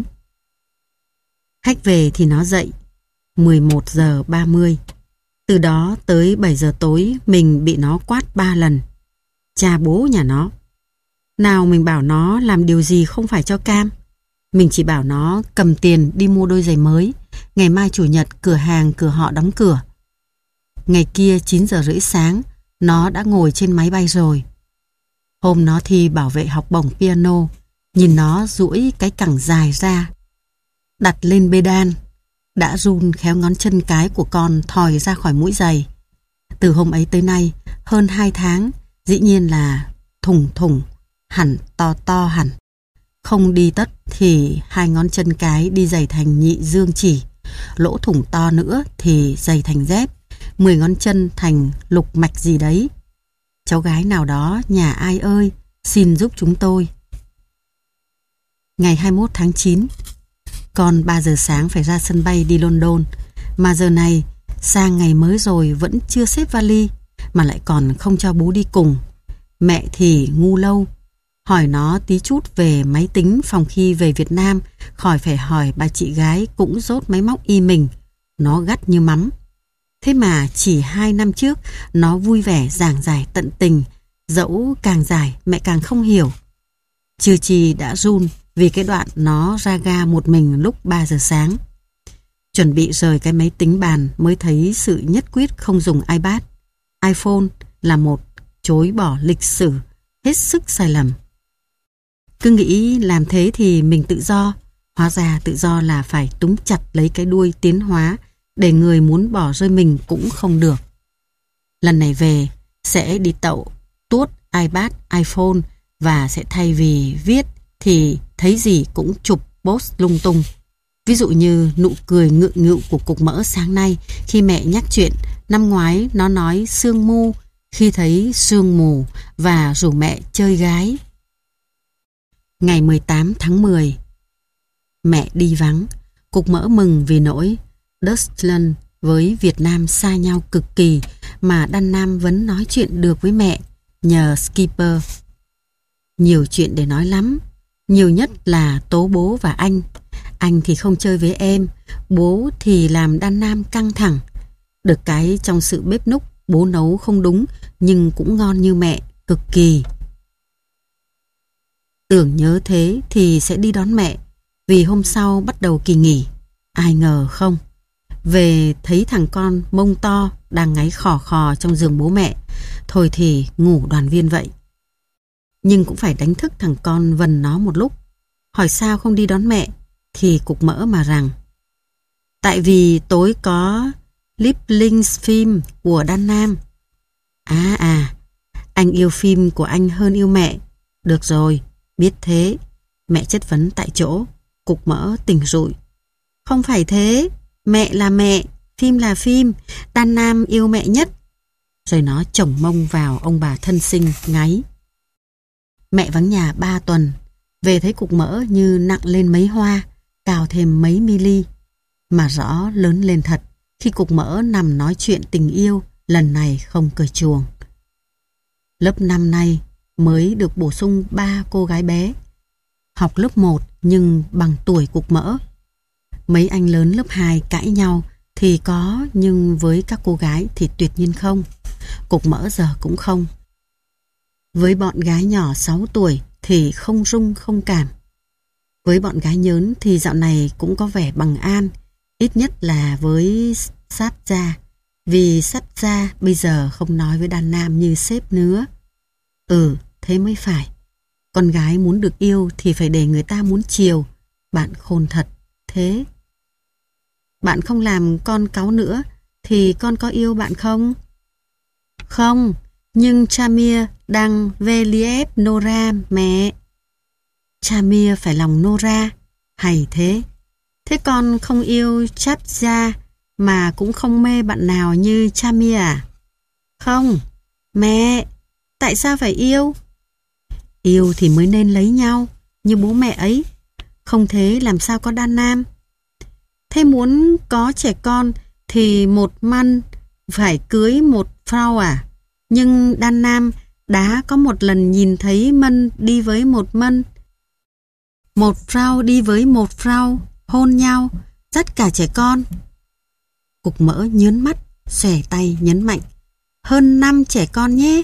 Khách về thì nó dậy mười một giờ ba mươi. Từ đó tới bảy giờ tối mình bị nó quát ba lần. Cha bố nhà nó. Nào mình bảo nó làm điều gì không phải cho cam. Mình chỉ bảo nó cầm tiền đi mua đôi giày mới. Ngày mai chủ nhật cửa hàng cửa họ đóng cửa. Ngày kia chín giờ rưỡi sáng nó đã ngồi trên máy bay rồi. Hôm nó thi bảo vệ học bổng piano. Nhìn nó duỗi cái cẳng dài ra, đặt lên bê đan, đã run khéo ngón chân cái của con thòi ra khỏi mũi giày. Từ hôm ấy tới nay, hơn hai tháng, dĩ nhiên là thủng thủng, hẳn to to hẳn. Không đi tất thì hai ngón chân cái đi giày thành nhị dương chỉ, lỗ thủng to nữa thì giày thành dép, mười ngón chân thành lục mạch gì đấy. Cháu gái nào đó, nhà ai ơi, xin giúp chúng tôi. Ngày hai mươi mốt tháng chín, con ba giờ sáng phải ra sân bay đi London, mà giờ này sang ngày mới rồi vẫn chưa xếp vali, mà lại còn không cho bố đi cùng. Mẹ thì ngu lâu, hỏi nó tí chút về máy tính phòng khi về Việt Nam, khỏi phải hỏi bà chị gái cũng dốt máy móc y mình. Nó gắt như mắm. Thế mà chỉ hai năm trước nó vui vẻ giảng giải tận tình, dẫu càng giải mẹ càng không hiểu. Trừ Chi đã run vì cái đoạn nó ra ga một mình lúc ba giờ sáng. Chuẩn bị rời cái máy tính bàn mới thấy sự nhất quyết không dùng iPad. iPhone là một chối bỏ lịch sử hết sức sai lầm. Cứ nghĩ làm thế thì mình tự do, hóa ra tự do là phải túm chặt lấy cái đuôi tiến hóa để người muốn bỏ rơi mình cũng không được. Lần này về sẽ đi tậu tuốt iPad, iPhone và sẽ thay vì viết thì thấy gì cũng chụp post lung tung. Ví dụ như nụ cười ngượng nghịu của cục mỡ sáng nay khi mẹ nhắc chuyện năm ngoái nó nói sương mu khi thấy sương mù và rủ mẹ chơi gái. Ngày mười tám tháng mười, mẹ đi vắng. Cục mỡ mừng vì nỗi Dustland với Việt Nam xa nhau cực kỳ mà Đan Nam vẫn nói chuyện được với mẹ nhờ Skipper. Nhiều chuyện để nói lắm. Nhiều nhất là tố bố và anh. Anh thì không chơi với em, bố thì làm Đan Nam căng thẳng. Được cái trong sự bếp núc, bố nấu không đúng nhưng cũng ngon như mẹ, cực kỳ. Tưởng nhớ thế thì sẽ đi đón mẹ, vì hôm sau bắt đầu kỳ nghỉ. Ai ngờ không. Về thấy thằng con mông to đang ngáy khò khò trong giường bố mẹ. Thôi thì ngủ đoàn viên vậy. Nhưng cũng phải đánh thức thằng con vần nó một lúc. Hỏi sao không đi đón mẹ, thì cục mỡ mà rằng tại vì tối có Lieblingsfilm của Đan Nam. À à, anh yêu phim của anh hơn yêu mẹ. Được rồi, biết thế. Mẹ chất vấn tại chỗ. Cục mỡ tỉnh rụi. Không phải thế, mẹ là mẹ, phim là phim, Đan Nam yêu mẹ nhất. Rồi nó chổng mông vào ông bà thân sinh ngáy. Mẹ vắng nhà ba tuần, về thấy cục mỡ như nặng lên mấy hoa, cao thêm mấy mili, mà rõ lớn lên thật khi cục mỡ nằm nói chuyện tình yêu, lần này không cởi chuồng. Lớp năm nay mới được bổ sung ba cô gái bé, học lớp một nhưng bằng tuổi cục mỡ. Mấy anh lớn lớp hai cãi nhau thì có, nhưng với các cô gái thì tuyệt nhiên không. Cục mỡ giờ cũng không. Với bọn gái nhỏ sáu tuổi thì không rung không cảm. Với bọn gái nhớn thì dạo này cũng có vẻ bằng an, ít nhất là với Sáp Gia, vì Sáp Gia bây giờ không nói với Đan Nam như sếp nữa. Ừ, thế mới phải. Con gái muốn được yêu thì phải để người ta muốn chiều. Bạn khôn thật, thế. Bạn không làm con cáu nữa thì con có yêu bạn không? Không, nhưng Chamir đang Veliev Nora mẹ. Chamir phải lòng Nora, hay thế. Thế con không yêu Chapza mà cũng không mê bạn nào như Chamia à? Không. Mẹ, tại sao phải yêu? Yêu thì mới nên lấy nhau, như bố mẹ ấy. Không thế làm sao có đàn nam? Thế muốn có trẻ con thì một man phải cưới một frau à? Nhưng đàn nam đã có một lần nhìn thấy mân đi với một mân, một frau đi với một frau, hôn nhau, dắt cả trẻ con. Cục Mỡ nhớn mắt, xòe tay nhấn mạnh. Hơn năm trẻ con nhé.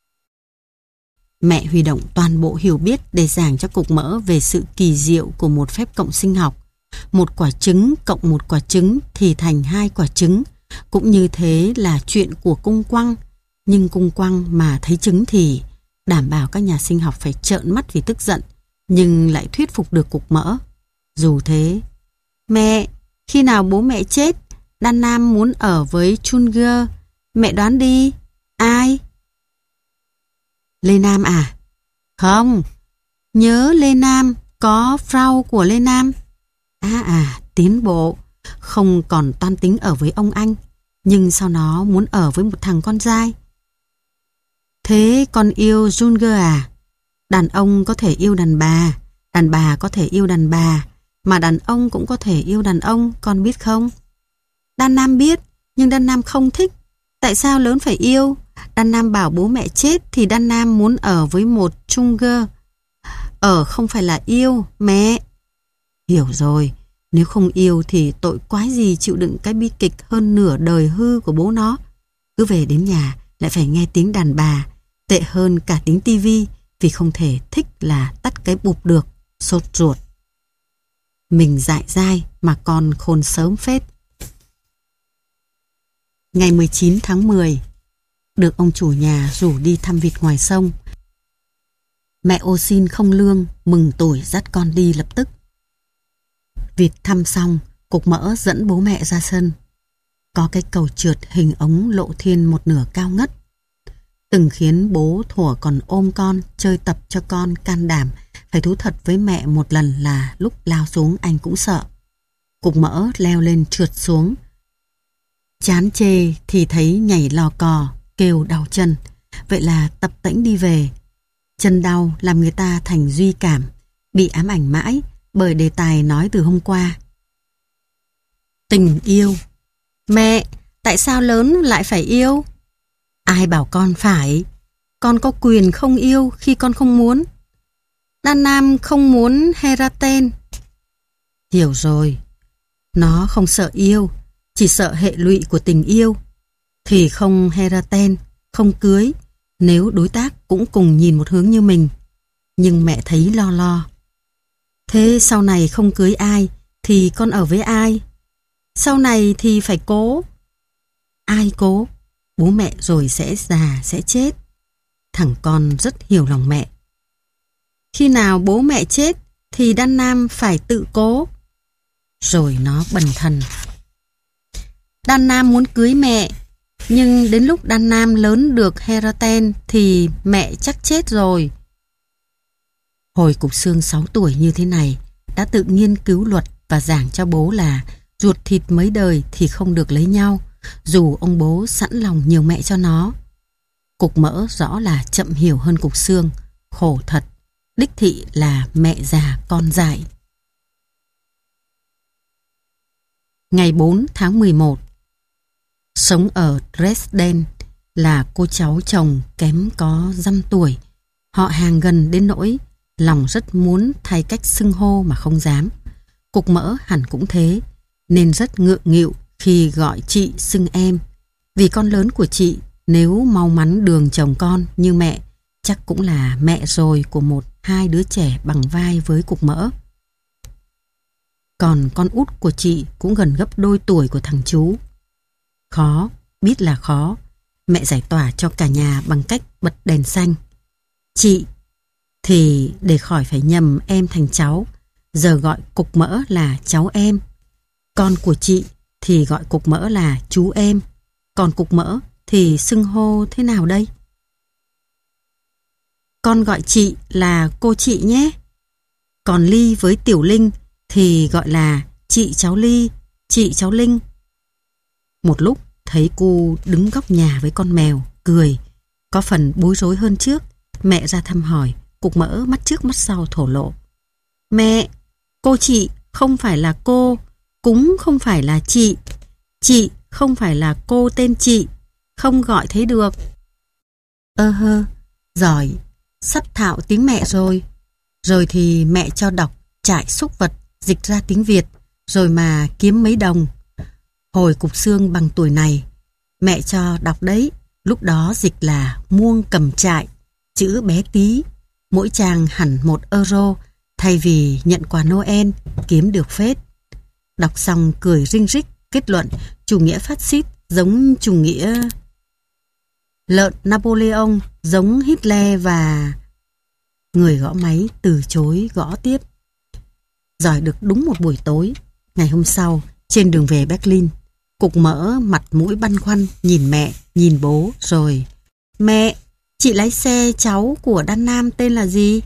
Mẹ huy động toàn bộ hiểu biết để giảng cho Cục Mỡ về sự kỳ diệu của một phép cộng sinh học. Một quả trứng cộng một quả trứng thì thành hai quả trứng. Cũng như thế là chuyện của cung quăng. Nhưng cung quăng mà thấy trứng thì đảm bảo các nhà sinh học phải trợn mắt vì tức giận, nhưng lại thuyết phục được Cục Mỡ. Dù thế, mẹ, khi nào bố mẹ chết, đàn nam muốn ở với Chunger, mẹ đoán đi, ai? Lê Nam à? Không, nhớ Lê Nam, có frau của Lê Nam. À à, tiến bộ, không còn toan tính ở với ông anh, nhưng sao nó muốn ở với một thằng con trai? Thế con yêu Junger à? Đàn ông có thể yêu đàn bà, đàn bà có thể yêu đàn bà, mà đàn ông cũng có thể yêu đàn ông, con biết không? Đàn nam biết, nhưng đàn nam không thích. Tại sao lớn phải yêu? Đàn nam bảo bố mẹ chết thì đàn nam muốn ở với một Junger. Ở không phải là yêu, mẹ. Hiểu rồi, nếu không yêu thì tội quái gì chịu đựng cái bi kịch hơn nửa đời hư của bố nó. Cứ về đến nhà lại phải nghe tiếng đàn bà, tệ hơn cả tiếng tivi, vì không thể thích là tắt cái bụp được, sốt ruột. Mình dại dai mà con khôn sớm phết. Ngày mười chín tháng mười, được ông chủ nhà rủ đi thăm vịt ngoài sông. Mẹ ô xin không lương, mừng tuổi dắt con đi lập tức. Vịt thăm xong, Cục Mỡ dẫn bố mẹ ra sân. Có cái cầu trượt hình ống lộ thiên một nửa cao ngất. Từng khiến bố thuở còn ôm con, chơi tập cho con can đảm, phải thú thật với mẹ một lần là lúc lao xuống anh cũng sợ. Cục Mỡ leo lên trượt xuống. Chán chê thì thấy nhảy lò cò, kêu đau chân. Vậy là tập tễnh đi về. Chân đau làm người ta thành duy cảm, bị ám ảnh mãi bởi đề tài nói từ hôm qua. Tình yêu. Mẹ, tại sao lớn lại phải yêu? Ai bảo con phải? Con có quyền không yêu khi con không muốn. Đàn nam không muốn Heraten. Hiểu rồi. Nó không sợ yêu, chỉ sợ hệ lụy của tình yêu. Thì không Heraten, không cưới, nếu đối tác cũng cùng nhìn một hướng như mình. Nhưng mẹ thấy lo lo. Thế sau này không cưới ai thì con ở với ai? Sau này thì phải cố. Ai cố? Bố mẹ rồi sẽ già, sẽ chết. Thằng con rất hiểu lòng mẹ. Khi nào bố mẹ chết thì đàn nam phải tự cố. Rồi nó bần thần. Đàn nam muốn cưới mẹ, nhưng đến lúc đàn nam lớn được Heraten thì mẹ chắc chết rồi. Hồi Cục Xương sáu tuổi như thế này, đã tự nghiên cứu luật và giảng cho bố là ruột thịt mấy đời thì không được lấy nhau, dù ông bố sẵn lòng nhiều mẹ cho nó. Cục Mỡ rõ là chậm hiểu hơn Cục Xương, khổ thật, đích thị là mẹ già con dại. Ngày bốn tháng mười một, sống ở Dresden là cô cháu chồng kém có dăm tuổi, họ hàng gần đến nỗi lòng rất muốn thay cách xưng hô mà không dám. Cục Mỡ hẳn cũng thế, nên rất ngượng nghịu khi gọi chị xưng em. Vì con lớn của chị nếu mau mắn đường chồng con như mẹ, chắc cũng là mẹ rồi của một hai đứa trẻ bằng vai với Cục Mỡ. Còn con út của chị cũng gần gấp đôi tuổi của thằng chú. Khó, biết là khó. Mẹ giải tỏa cho cả nhà bằng cách bật đèn xanh. Chị thì để khỏi phải nhầm em thành cháu, giờ gọi Cục Mỡ là cháu em. Con của chị thì gọi Cục Mỡ là chú em. Còn Cục Mỡ thì xưng hô thế nào đây? Con gọi chị là cô chị nhé. Còn Ly với Tiểu Linh thì gọi là chị cháu Ly, chị cháu Linh. Một lúc thấy cu đứng góc nhà với con mèo, cười, có phần bối rối hơn trước. Mẹ ra thăm hỏi, Cục Mỡ mắt trước mắt sau thổ lộ. Mẹ, cô chị không phải là cô, cũng không phải là chị. Chị không phải là cô tên chị, không gọi thế được. Ơ hơ, giỏi, sắp thạo tiếng mẹ rồi. Rồi thì mẹ cho đọc Trại Súc Vật dịch ra tiếng Việt, rồi mà kiếm mấy đồng. Hồi Cục Xương bằng tuổi này, mẹ cho đọc đấy, lúc đó dịch là Muông Cầm Trại, chữ bé tí, mỗi trang hẳn một euro, thay vì nhận quà Noel, kiếm được phết. Đọc xong cười rinh rích, kết luận chủ nghĩa phát xít giống chủ nghĩa lợn Napoleon, giống Hitler và... Người gõ máy từ chối gõ tiếp. Giỏi được đúng một buổi tối. Ngày hôm sau, trên đường về Berlin, Cục Mỡ mặt mũi băn khoăn nhìn mẹ, nhìn bố rồi. Mẹ, chị lái xe cháu của Đan Nam tên là gì?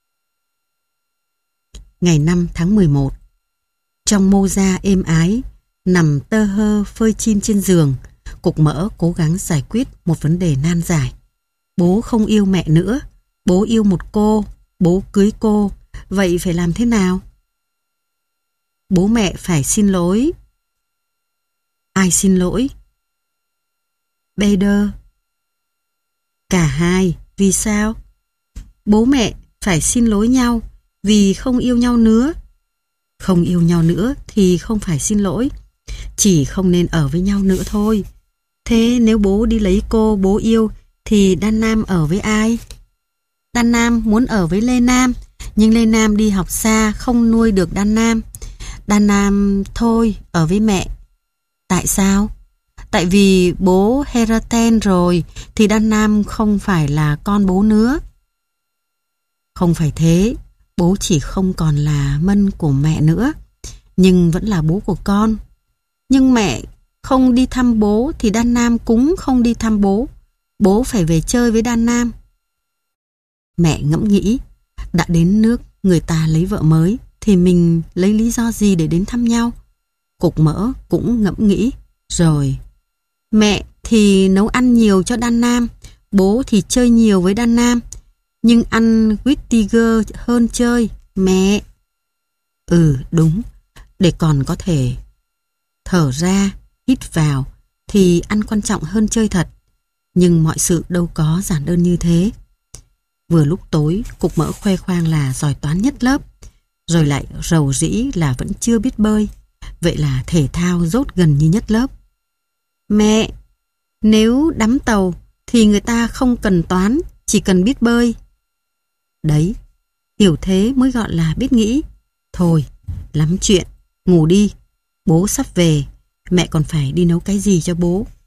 Ngày năm tháng mười một, trong mô da êm ái, nằm tơ hơ phơi chim trên giường, Cục Mỡ cố gắng giải quyết một vấn đề nan giải. Bố không yêu mẹ nữa, bố yêu một cô, bố cưới cô, vậy phải làm thế nào? Bố mẹ phải xin lỗi. Ai xin lỗi? Bader. Cả hai, vì sao? Bố mẹ phải xin lỗi nhau vì không yêu nhau nữa. Không yêu nhau nữa thì không phải xin lỗi, chỉ không nên ở với nhau nữa thôi. Thế nếu bố đi lấy cô bố yêu thì Đan Nam ở với ai? Đan Nam muốn ở với Lê Nam, nhưng Lê Nam đi học xa không nuôi được Đan Nam. Đan Nam thôi ở với mẹ. Tại sao? Tại vì bố Heraten rồi thì Đan Nam không phải là con bố nữa. Không phải thế, bố chỉ không còn là mân của mẹ nữa, nhưng vẫn là bố của con. Nhưng mẹ không đi thăm bố thì Đan Nam cũng không đi thăm bố. Bố phải về chơi với Đan Nam. Mẹ ngẫm nghĩ, đã đến nước người ta lấy vợ mới thì mình lấy lý do gì để đến thăm nhau? Cục Mỡ cũng ngẫm nghĩ, rồi. Mẹ thì nấu ăn nhiều cho Đan Nam, bố thì chơi nhiều với Đan Nam, nhưng ăn Whittaker hơn chơi, mẹ. Ừ, đúng, để còn có thể thở ra, hít vào thì ăn quan trọng hơn chơi thật. Nhưng mọi sự đâu có giản đơn như thế. Vừa lúc tối, Cục Mỡ khoe khoang là giỏi toán nhất lớp, rồi lại rầu rĩ là vẫn chưa biết bơi. Vậy là thể thao dốt gần như nhất lớp. Mẹ, nếu đắm tàu thì người ta không cần toán, chỉ cần biết bơi. Đấy, hiểu thế mới gọi là biết nghĩ. Thôi, lắm chuyện, ngủ đi. Bố sắp về, mẹ còn phải đi nấu cái gì cho bố.